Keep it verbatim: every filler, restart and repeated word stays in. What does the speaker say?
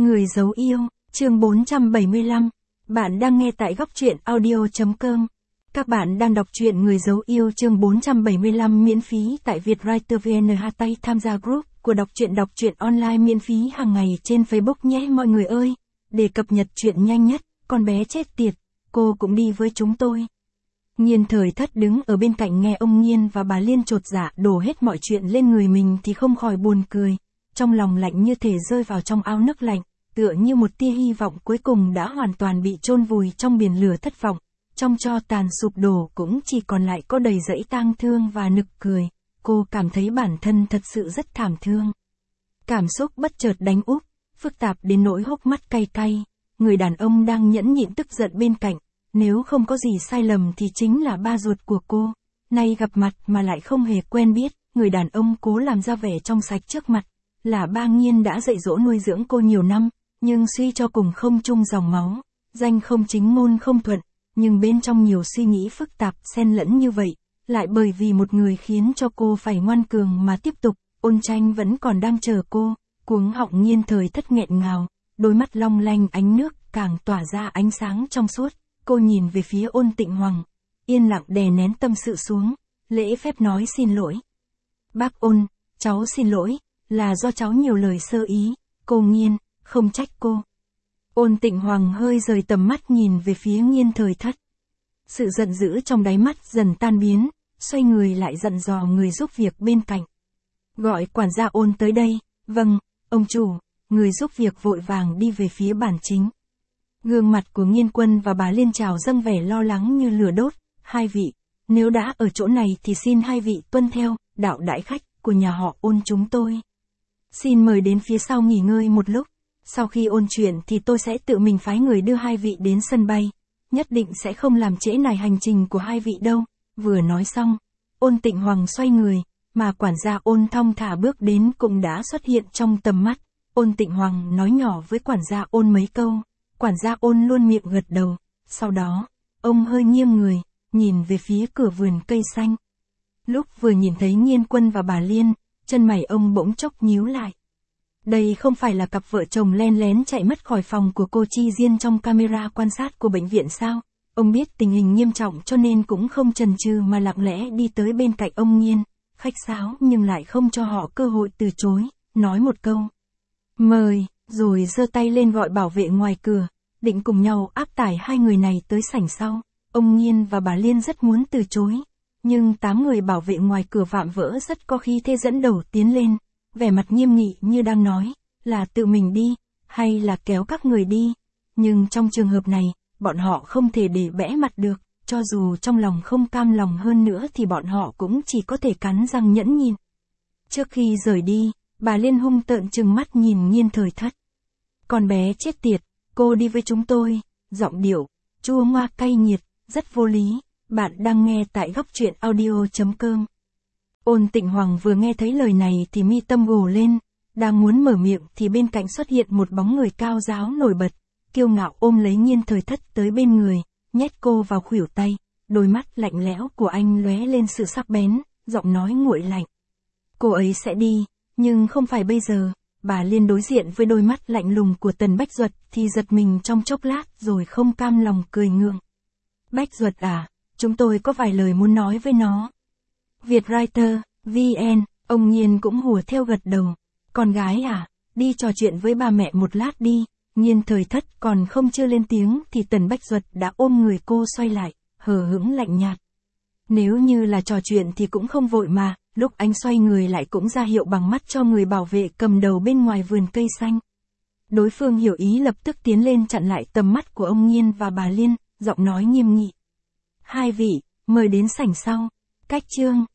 Người giấu yêu, chương bốn trăm bảy mươi lăm. Bạn đang nghe tại góc truyện audio chấm com. Các bạn đang đọc truyện Người giấu yêu chương bốn trăm bảy mươi lăm miễn phí tại Vietwriter vê en. Hashtag tham gia group của đọc truyện đọc truyện online miễn phí hàng ngày trên Facebook nhé mọi người ơi. Để cập nhật truyện nhanh nhất, con bé chết tiệt, cô cũng đi với chúng tôi. Nhiên Thời Thất đứng ở bên cạnh nghe ông Nhiên và bà Liên chột dạ đổ hết mọi chuyện lên người mình thì không khỏi buồn cười. Trong lòng lạnh như thể rơi vào trong ao nước lạnh, tựa như một tia hy vọng cuối cùng đã hoàn toàn bị chôn vùi trong biển lửa thất vọng. Trong tro tàn sụp đổ cũng chỉ còn lại có đầy dẫy tang thương và nực cười. Cô cảm thấy bản thân thật sự rất thảm thương. Cảm xúc bất chợt đánh úp, phức tạp đến nỗi hốc mắt cay cay. Người đàn ông đang nhẫn nhịn tức giận bên cạnh, nếu không có gì sai lầm thì chính là ba ruột của cô. Nay gặp mặt mà lại không hề quen biết, người đàn ông cố làm ra vẻ trong sạch trước mặt. Là ba Nhiên đã dạy dỗ nuôi dưỡng cô nhiều năm, nhưng suy cho cùng không chung dòng máu, danh không chính ngôn không thuận, nhưng bên trong nhiều suy nghĩ phức tạp xen lẫn như vậy, lại bởi vì một người khiến cho cô phải ngoan cường mà tiếp tục, Ôn Tranh vẫn còn đang chờ cô, cuống họng Nhiên Thời Thất nghẹn ngào, đôi mắt long lanh ánh nước càng tỏa ra ánh sáng trong suốt, cô nhìn về phía Ôn Tịnh Hoàng, yên lặng đè nén tâm sự xuống, lễ phép nói xin lỗi. Bác Ôn, cháu xin lỗi. Là do cháu nhiều lời sơ ý, cô Nhiên, không trách cô. Ôn Tịnh Hoàng hơi rời tầm mắt nhìn về phía Nhiên Thời Thất. Sự giận dữ trong đáy mắt dần tan biến, xoay người lại dặn dò người giúp việc bên cạnh. Gọi quản gia Ôn tới đây, vâng, ông chủ, người giúp việc vội vàng đi về phía bàn chính. Gương mặt của Nghiên Quân và bà Liên trào dâng vẻ lo lắng như lửa đốt, hai vị, nếu đã ở chỗ này thì xin hai vị tuân theo, đạo đãi khách của nhà họ Ôn chúng tôi. Xin mời đến phía sau nghỉ ngơi một lúc, sau khi ôn chuyện thì tôi sẽ tự mình phái người đưa hai vị đến sân bay, nhất định sẽ không làm trễ nải hành trình của hai vị đâu. Vừa nói xong, Ôn Tịnh Hoàng xoay người, mà quản gia Ôn thong thả bước đến cũng đã xuất hiện trong tầm mắt. Ôn Tịnh Hoàng nói nhỏ với quản gia Ôn mấy câu, quản gia Ôn luôn miệng gật đầu, sau đó, ông hơi nghiêng người, nhìn về phía cửa vườn cây xanh. Lúc vừa nhìn thấy Nghiên Quân và bà Liên, chân mày ông bỗng chốc nhíu lại. Đây không phải là cặp vợ chồng len lén chạy mất khỏi phòng của cô Chi Diên trong camera quan sát của bệnh viện sao? Ông biết tình hình nghiêm trọng cho nên cũng không chần chừ mà lặng lẽ đi tới bên cạnh ông Nhiên, khách sáo nhưng lại không cho họ cơ hội từ chối, nói một câu. Mời, rồi giơ tay lên gọi bảo vệ ngoài cửa, định cùng nhau áp tải hai người này tới sảnh sau. Ông Nhiên và bà Liên rất muốn từ chối. Nhưng tám người bảo vệ ngoài cửa vạm vỡ rất có khí thế dẫn đầu tiến lên, vẻ mặt nghiêm nghị như đang nói, là tự mình đi, hay là kéo các người đi. Nhưng trong trường hợp này, bọn họ không thể để bẽ mặt được, cho dù trong lòng không cam lòng hơn nữa thì bọn họ cũng chỉ có thể cắn răng nhẫn nhịn. Trước khi rời đi, bà Liên hung tợn trừng mắt nhìn Nhiên Thời Thất. Con bé chết tiệt, cô đi với chúng tôi, giọng điệu, chua ngoa cay nghiệt, rất vô lý. Bạn đang nghe tại góc truyện audio chấm com. Ôn Tịnh Hoàng vừa nghe thấy lời này thì mi tâm gồ lên, đang muốn mở miệng thì bên cạnh xuất hiện một bóng người cao ráo nổi bật, kiêu ngạo ôm lấy Nhiên Thời Thất tới bên người, nhét cô vào khuỷu tay, đôi mắt lạnh lẽo của anh lóe lên sự sắc bén, giọng nói nguội lạnh. Cô ấy sẽ đi, nhưng không phải bây giờ. Bà Liên đối diện với đôi mắt lạnh lùng của Tần Bách Duật thì giật mình trong chốc lát rồi không cam lòng cười ngượng. Bách Duật à? Chúng tôi có vài lời muốn nói với nó. Vietwriter, vê en, ông Nhiên cũng hùa theo gật đầu. Con gái à, đi trò chuyện với ba mẹ một lát đi. Nhiên Thời Thất còn không chưa lên tiếng thì Tần Bách Duật đã ôm người cô xoay lại, hờ hững lạnh nhạt. Nếu như là trò chuyện thì cũng không vội mà, lúc anh xoay người lại cũng ra hiệu bằng mắt cho người bảo vệ cầm đầu bên ngoài vườn cây xanh. Đối phương hiểu ý lập tức tiến lên chặn lại tầm mắt của ông Nhiên và bà Liên, giọng nói nghiêm nghị. Hai vị, mời đến sảnh sau. Cách chương.